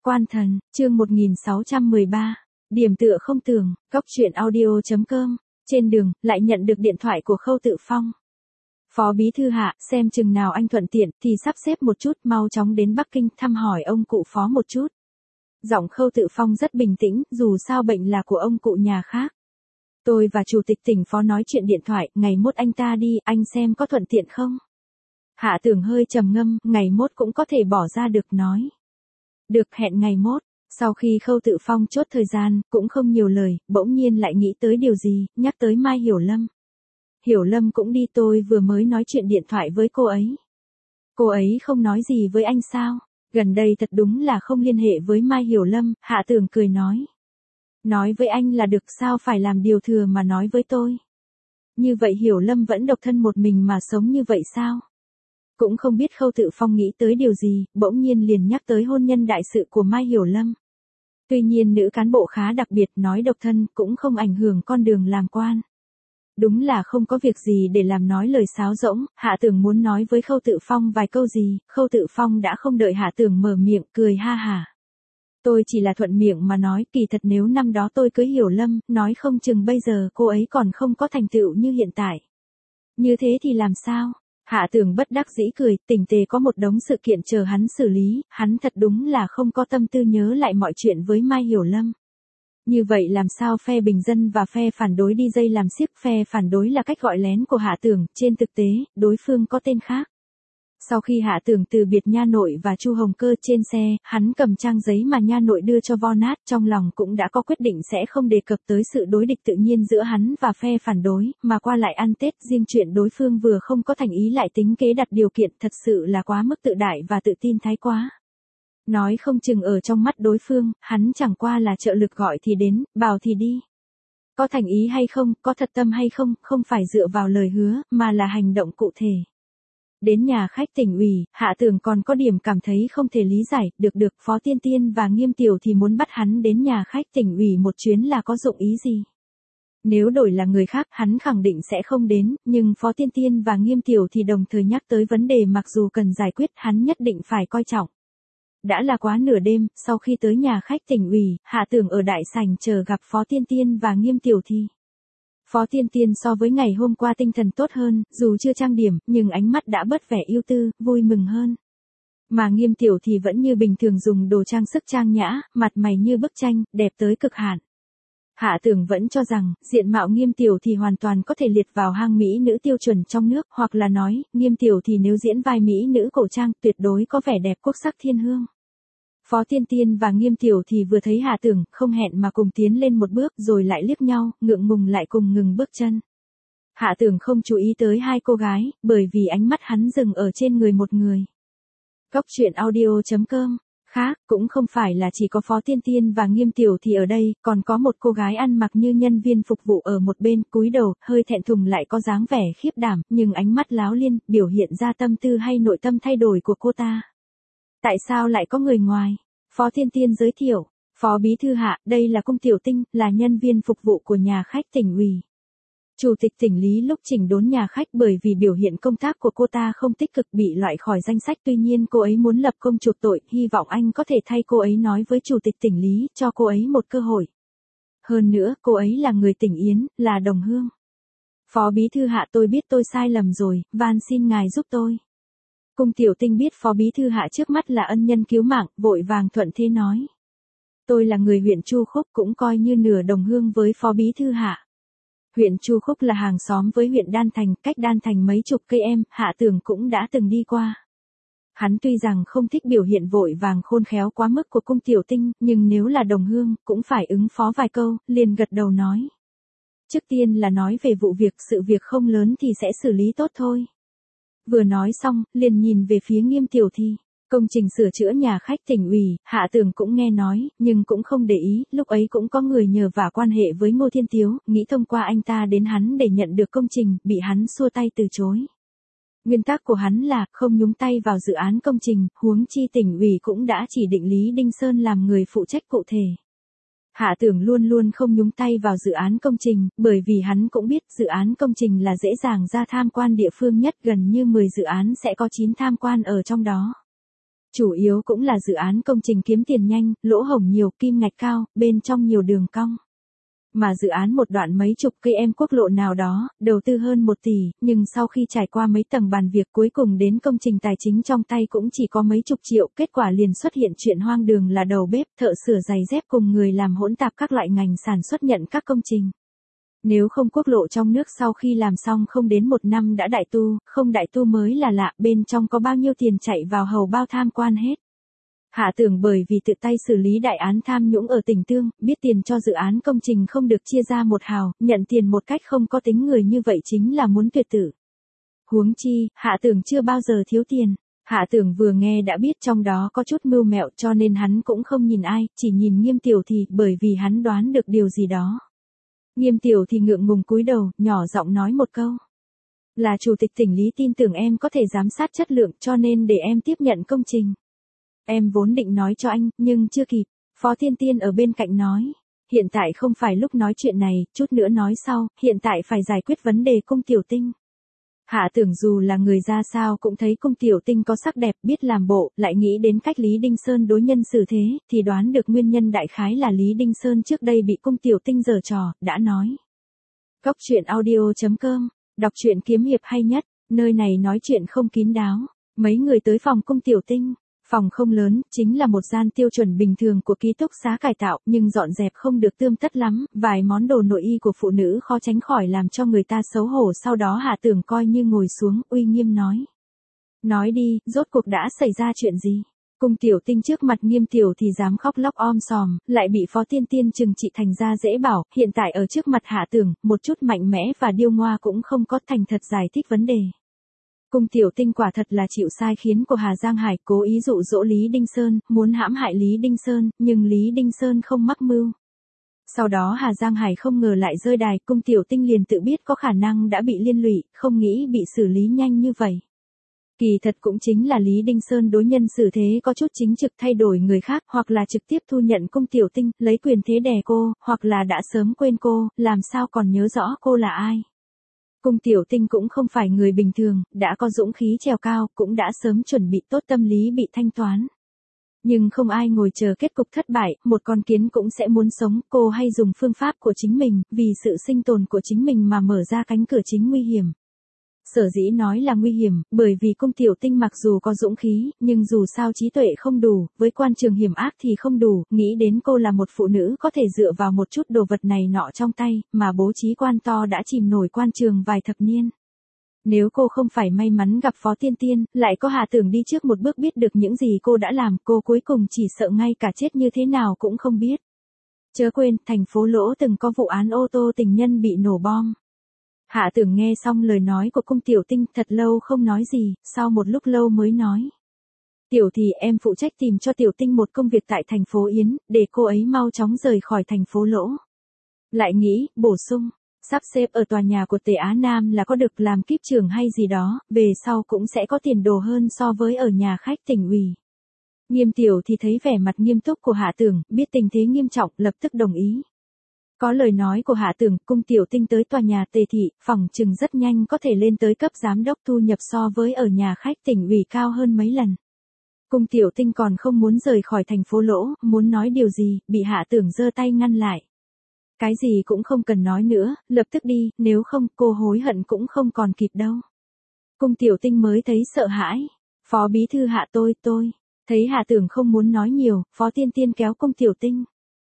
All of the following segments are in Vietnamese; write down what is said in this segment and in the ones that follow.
Quan thần, chương 1613. Điểm tựa không tường, góc truyện audio.com. Trên đường, lại nhận được điện thoại của Khâu Tự Phong. Phó bí thư Hạ, xem chừng nào anh thuận tiện, thì sắp xếp một chút, mau chóng đến Bắc Kinh thăm hỏi ông cụ Phó một chút. Giọng Khâu Tự Phong rất bình tĩnh, dù sao bệnh là của ông cụ nhà khác. Tôi và chủ tịch tỉnh Phó nói chuyện điện thoại, ngày mốt anh ta đi, anh xem có thuận tiện không? Hạ Tưởng hơi trầm ngâm, ngày mốt cũng có thể bỏ ra được, nói. Được, hẹn ngày mốt. Sau khi Khâu Tự Phong chốt thời gian, cũng không nhiều lời, bỗng nhiên lại nghĩ tới điều gì, nhắc tới Mai Hiểu Lâm. Hiểu Lâm cũng đi, tôi vừa mới nói chuyện điện thoại với cô ấy. Cô ấy không nói gì với anh sao? Gần đây thật đúng là không liên hệ với Mai Hiểu Lâm, Hạ Tưởng cười nói. Nói với anh là được, sao phải làm điều thừa mà nói với tôi? Như vậy Hiểu Lâm vẫn độc thân một mình mà sống như vậy sao? Cũng không biết Khâu Tự Phong nghĩ tới điều gì, bỗng nhiên liền nhắc tới hôn nhân đại sự của Mai Hiểu Lâm. Tuy nhiên nữ cán bộ khá đặc biệt, nói độc thân cũng không ảnh hưởng con đường làm quan. Đúng là không có việc gì để làm nói lời sáo rỗng, Hạ Tưởng muốn nói với Khâu Tự Phong vài câu gì, Khâu Tự Phong đã không đợi Hạ Tưởng mở miệng, cười ha hả. Tôi chỉ là thuận miệng mà nói, kỳ thật nếu năm đó tôi cưới Hiểu Lâm, nói không chừng bây giờ cô ấy còn không có thành tựu như hiện tại. Như thế thì làm sao? Hạ Tưởng bất đắc dĩ cười, Tỉnh Tề có một đống sự kiện chờ hắn xử lý, hắn thật đúng là không có tâm tư nhớ lại mọi chuyện với Mai Hiểu Lâm. Như vậy làm sao phe bình dân và phe phản đối đi dây làm xiếc, phe phản đối là cách gọi lén của Hạ Tưởng, trên thực tế, đối phương có tên khác. Sau khi Hạ Tưởng từ biệt Nha Nội và Chu Hồng Cơ trên xe, hắn cầm trang giấy mà Nha Nội đưa cho Von Nát, trong lòng cũng đã có quyết định sẽ không đề cập tới sự đối địch tự nhiên giữa hắn và phe phản đối, mà qua lại ăn Tết, riêng chuyện đối phương vừa không có thành ý lại tính kế đặt điều kiện, thật sự là quá mức tự đại và tự tin thái quá. Nói không chừng ở trong mắt đối phương, hắn chẳng qua là trợ lực gọi thì đến, bảo thì đi. Có thành ý hay không, có thật tâm hay không, không phải dựa vào lời hứa, mà là hành động cụ thể. Đến nhà khách Tỉnh ủy, Hạ Tưởng còn có điểm cảm thấy không thể lý giải, được, Phó Tiên Tiên và Nghiêm Tiểu thì muốn bắt hắn đến nhà khách Tỉnh ủy một chuyến là có dụng ý gì? Nếu đổi là người khác, hắn khẳng định sẽ không đến, nhưng Phó Tiên Tiên và Nghiêm Tiểu thì đồng thời nhắc tới vấn đề mặc dù cần giải quyết, hắn nhất định phải coi trọng. Đã là quá nửa đêm, sau khi tới nhà khách Tỉnh ủy, Hạ Tưởng ở đại sảnh chờ gặp Phó Tiên Tiên và Nghiêm Tiểu thì. Phó Tiên Tiên so với ngày hôm qua tinh thần tốt hơn, dù chưa trang điểm, nhưng ánh mắt đã bớt vẻ ưu tư, vui mừng hơn. Mà Nghiêm Tiểu thì vẫn như bình thường dùng đồ trang sức trang nhã, mặt mày như bức tranh, đẹp tới cực hạn. Hạ Tưởng vẫn cho rằng, diện mạo Nghiêm Tiểu thì hoàn toàn có thể liệt vào hang mỹ nữ tiêu chuẩn trong nước, hoặc là nói, Nghiêm Tiểu thì nếu diễn vai mỹ nữ cổ trang, tuyệt đối có vẻ đẹp quốc sắc thiên hương. Phó Tiên Tiên và Nghiêm Tiểu thì vừa thấy Hạ Tưởng, không hẹn mà cùng tiến lên một bước rồi lại liếc nhau, ngượng ngùng lại cùng ngừng bước chân. Hạ Tưởng không chú ý tới hai cô gái, bởi vì ánh mắt hắn dừng ở trên người một người. Góc truyện audio.com. Khác, cũng không phải là chỉ có Phó Tiên Tiên và Nghiêm Tiểu thì ở đây, còn có một cô gái ăn mặc như nhân viên phục vụ ở một bên, cúi đầu, hơi thẹn thùng lại có dáng vẻ khiếp đảm, nhưng ánh mắt láo liên, biểu hiện ra tâm tư hay nội tâm thay đổi của cô ta. Tại sao lại có người ngoài? Phó Tiên Tiên giới thiệu, Phó Bí thư Hạ, đây là Cung Tiểu Tinh, là nhân viên phục vụ của nhà khách Tỉnh ủy. Chủ tịch Tỉnh Lý lúc chỉnh đốn nhà khách bởi vì biểu hiện công tác của cô ta không tích cực bị loại khỏi danh sách, tuy nhiên cô ấy muốn lập công chuộc tội, hy vọng anh có thể thay cô ấy nói với Chủ tịch Tỉnh Lý, cho cô ấy một cơ hội. Hơn nữa, cô ấy là người tỉnh Yến, là đồng hương. Phó Bí thư Hạ, tôi biết tôi sai lầm rồi, van xin ngài giúp tôi. Cung Tiểu Tinh biết Phó Bí thư Hạ trước mắt là ân nhân cứu mạng, vội vàng thuận thế nói. Tôi là người huyện Chu Khúc, cũng coi như nửa đồng hương với Phó Bí thư Hạ. Huyện Chu Khúc là hàng xóm với huyện Đan Thành, cách Đan Thành mấy chục cây em, Hạ Tưởng cũng đã từng đi qua. Hắn tuy rằng không thích biểu hiện vội vàng khôn khéo quá mức của Cung Tiểu Tinh, nhưng nếu là đồng hương, cũng phải ứng phó vài câu, liền gật đầu nói. Trước tiên là nói về vụ việc, sự việc không lớn thì sẽ xử lý tốt thôi. Vừa nói xong, liền nhìn về phía Nghiêm Tiểu thì. Công trình sửa chữa nhà khách Tỉnh ủy, Hạ Tưởng cũng nghe nói, nhưng cũng không để ý, lúc ấy cũng có người nhờ vả quan hệ với Ngô Thiên Tiếu, nghĩ thông qua anh ta đến hắn để nhận được công trình, bị hắn xua tay từ chối. Nguyên tắc của hắn là, không nhúng tay vào dự án công trình, huống chi Tỉnh ủy cũng đã chỉ định Lý Đinh Sơn làm người phụ trách cụ thể. Hạ Tưởng luôn luôn không nhúng tay vào dự án công trình, bởi vì hắn cũng biết dự án công trình là dễ dàng ra tham quan địa phương nhất, gần như 10 dự án sẽ có 9 tham quan ở trong đó. Chủ yếu cũng là dự án công trình kiếm tiền nhanh, lỗ hổng nhiều, kim ngạch cao, bên trong nhiều đường cong. Mà dự án một đoạn mấy chục km quốc lộ nào đó, đầu tư hơn 1 tỷ, nhưng sau khi trải qua mấy tầng bàn việc cuối cùng đến công trình tài chính trong tay cũng chỉ có mấy chục triệu, kết quả liền xuất hiện chuyện hoang đường là đầu bếp, thợ sửa giày dép cùng người làm hỗn tạp các loại ngành sản xuất nhận các công trình. Nếu không quốc lộ trong nước sau khi làm xong không đến 1 năm đã đại tu, không đại tu mới là lạ, bên trong có bao nhiêu tiền chạy vào hầu bao tham quan hết. Hạ Tưởng bởi vì tự tay xử lý đại án tham nhũng ở tỉnh Tương, biết tiền cho dự án công trình không được chia ra một hào, nhận tiền một cách không có tính người như vậy chính là muốn tuyệt tử. Huống chi, Hạ Tưởng chưa bao giờ thiếu tiền. Hạ Tưởng vừa nghe đã biết trong đó có chút mưu mẹo cho nên hắn cũng không nhìn ai, chỉ nhìn Nghiêm Tiểu Thì bởi vì hắn đoán được điều gì đó. Nghiêm Tiểu Thì ngượng ngùng cúi đầu, nhỏ giọng nói một câu. Là chủ tịch tỉnh Lý tin tưởng em có thể giám sát chất lượng cho nên để em tiếp nhận công trình. Em vốn định nói cho anh, nhưng chưa kịp. Phó Tiên Tiên ở bên cạnh nói. Hiện tại không phải lúc nói chuyện này, chút nữa nói sau, hiện tại phải giải quyết vấn đề Cung Tiểu Tinh. Hạ Tưởng dù là người ra sao cũng thấy Cung Tiểu Tinh có sắc đẹp, biết làm bộ, lại nghĩ đến cách Lý Đinh Sơn đối nhân xử thế, thì đoán được nguyên nhân đại khái là Lý Đinh Sơn trước đây bị Cung Tiểu Tinh giở trò, đã nói. Góc truyện audio.com, đọc truyện kiếm hiệp hay nhất, nơi này nói chuyện không kín đáo. Mấy người tới phòng Cung Tiểu Tinh. Phòng không lớn, chính là một gian tiêu chuẩn bình thường của ký túc xá cải tạo, nhưng dọn dẹp không được tươm tất lắm, vài món đồ nội y của phụ nữ khó tránh khỏi làm cho người ta xấu hổ. Sau đó Hạ Tưởng coi như ngồi xuống, uy nghiêm nói. Nói đi, rốt cuộc đã xảy ra chuyện gì? Cung Tiểu Tinh trước mặt Nghiêm Tiểu thì dám khóc lóc om sòm, lại bị Phó Tiên Tiên trừng trị thành ra dễ bảo, hiện tại ở trước mặt Hạ Tưởng, một chút mạnh mẽ và điêu ngoa cũng không có, thành thật giải thích vấn đề. Cung Tiểu Tinh quả thật là chịu sai khiến của Hà Giang Hải, cố ý dụ dỗ Lý Đinh Sơn, muốn hãm hại Lý Đinh Sơn, nhưng Lý Đinh Sơn không mắc mưu. Sau đó Hà Giang Hải không ngờ lại rơi đài, Cung Tiểu Tinh liền tự biết có khả năng đã bị liên lụy, không nghĩ bị xử lý nhanh như vậy. Kỳ thật cũng chính là Lý Đinh Sơn đối nhân xử thế có chút chính trực, thay đổi người khác, hoặc là trực tiếp thu nhận Cung Tiểu Tinh, lấy quyền thế đè cô, hoặc là đã sớm quên cô, làm sao còn nhớ rõ cô là ai. Cung Tiểu Tinh cũng không phải người bình thường, đã có dũng khí trèo cao, cũng đã sớm chuẩn bị tốt tâm lý bị thanh toán. Nhưng không ai ngồi chờ kết cục thất bại, một con kiến cũng sẽ muốn sống, cô hay dùng phương pháp của chính mình, vì sự sinh tồn của chính mình mà mở ra cánh cửa chính nguy hiểm. Sở dĩ nói là nguy hiểm, bởi vì Cung Tiểu Tinh mặc dù có dũng khí, nhưng dù sao trí tuệ không đủ, với quan trường hiểm ác thì không đủ, nghĩ đến cô là một phụ nữ có thể dựa vào một chút đồ vật này nọ trong tay, mà bố trí quan to đã chìm nổi quan trường vài thập niên. Nếu cô không phải may mắn gặp Phó Tiên Tiên, lại có Hạ Tưởng đi trước một bước biết được những gì cô đã làm, cô cuối cùng chỉ sợ ngay cả chết như thế nào cũng không biết. Chớ quên, thành phố Lỗ từng có vụ án ô tô tình nhân bị nổ bom. Hạ Tưởng nghe xong lời nói của Cung Tiểu Tinh, thật lâu không nói gì, sau một lúc lâu mới nói. Tiểu thì em phụ trách tìm cho Tiểu Tinh một công việc tại thành phố Yến, để cô ấy mau chóng rời khỏi thành phố Lỗ. Lại nghĩ, bổ sung, sắp xếp ở tòa nhà của Tề Á Nam là có được làm kíp trưởng hay gì đó, về sau cũng sẽ có tiền đồ hơn so với ở nhà khách tỉnh ủy. Nghiêm Tiểu thì thấy vẻ mặt nghiêm túc của Hạ Tưởng, biết tình thế nghiêm trọng, lập tức đồng ý. Có lời nói của Hạ Tưởng, Cung Tiểu Tinh tới tòa nhà Tề thị, phỏng chừng rất nhanh có thể lên tới cấp giám đốc, thu nhập so với ở nhà khách tỉnh ủy cao hơn mấy lần. Cung Tiểu Tinh còn không muốn rời khỏi thành phố Lỗ, muốn nói điều gì, bị Hạ Tưởng giơ tay ngăn lại. Cái gì cũng không cần nói nữa, lập tức đi, nếu không cô hối hận cũng không còn kịp đâu. Cung Tiểu Tinh mới thấy sợ hãi. Phó bí thư Hạ tôi. Thấy Hạ Tưởng không muốn nói nhiều, Phó Tiên Tiên kéo Cung Tiểu Tinh.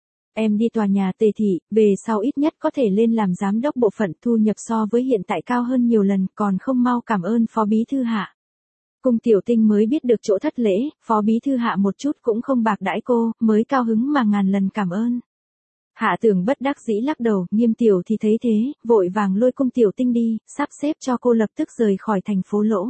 Em đi tòa nhà Tề thị, về sau ít nhất có thể lên làm giám đốc bộ phận, thu nhập so với hiện tại cao hơn nhiều lần, còn không mau cảm ơn Phó bí thư Hạ. Cung Tiểu Tinh mới biết được chỗ thất lễ, Phó bí thư Hạ một chút cũng không bạc đãi cô, mới cao hứng mà ngàn lần cảm ơn. Hạ Tưởng bất đắc dĩ lắc đầu, Nghiêm Tiểu thì thấy thế, vội vàng lôi Cung Tiểu Tinh đi, sắp xếp cho cô lập tức rời khỏi thành phố Lỗ.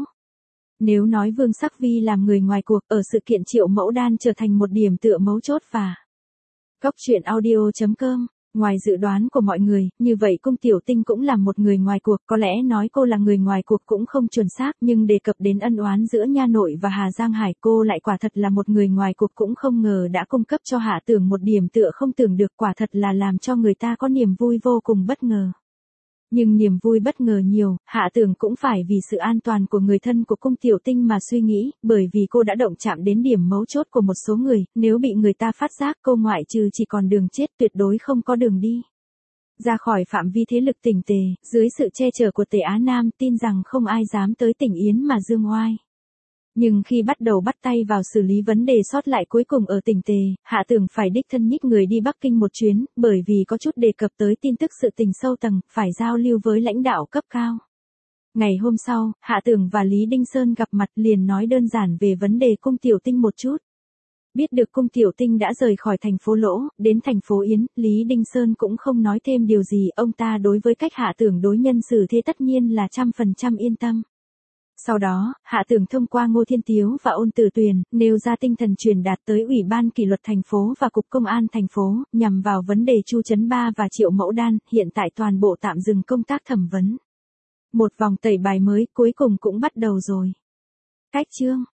Nếu nói Vương Sắc Vi làm người ngoài cuộc, ở sự kiện Triệu Mẫu Đan trở thành một điểm tựa mấu chốt và Góc truyện audio.com, ngoài dự đoán của mọi người, như vậy Cung Tiểu Tinh cũng là một người ngoài cuộc, có lẽ nói cô là người ngoài cuộc cũng không chuẩn xác, nhưng đề cập đến ân oán giữa Nha Nội và Hà Giang Hải, cô lại quả thật là một người ngoài cuộc, cũng không ngờ đã cung cấp cho Hạ Tưởng một điểm tựa không tưởng được, quả thật là làm cho người ta có niềm vui vô cùng bất ngờ. Nhưng niềm vui bất ngờ nhiều, Hạ Tường cũng phải vì sự an toàn của người thân của Cung Tiểu Tinh mà suy nghĩ, bởi vì cô đã động chạm đến điểm mấu chốt của một số người, nếu bị người ta phát giác cô ngoại trừ chỉ còn đường chết tuyệt đối không có đường đi. Ra khỏi phạm vi thế lực Tỉnh Tề, dưới sự che chở của Tề Á Nam tin rằng không ai dám tới Tỉnh Yến mà dương oai. Nhưng khi bắt đầu bắt tay vào xử lý vấn đề sót lại cuối cùng ở Tỉnh Tề, Hạ Tường phải đích thân nhích người đi Bắc Kinh một chuyến, bởi vì có chút đề cập tới tin tức sự tình sâu tầng, phải giao lưu với lãnh đạo cấp cao. Ngày hôm sau, Hạ Tường và Lý Đinh Sơn gặp mặt liền nói đơn giản về vấn đề Cung Tiểu Tinh một chút. Biết được Cung Tiểu Tinh đã rời khỏi thành phố Lỗ, đến thành phố Yến, Lý Đinh Sơn cũng không nói thêm điều gì, ông ta đối với cách Hạ Tường đối nhân xử thế tất nhiên là 100% yên tâm. Sau đó, Hạ Tường thông qua Ngô Thiên Tiếu và Ôn Tử Tuyền, nêu ra tinh thần truyền đạt tới Ủy ban Kỷ luật thành phố và Cục Công an thành phố, nhằm vào vấn đề Chu Trấn Ba và Triệu Mẫu Đan, hiện tại toàn bộ tạm dừng công tác thẩm vấn. Một vòng tẩy bài mới cuối cùng cũng bắt đầu rồi. Cách chương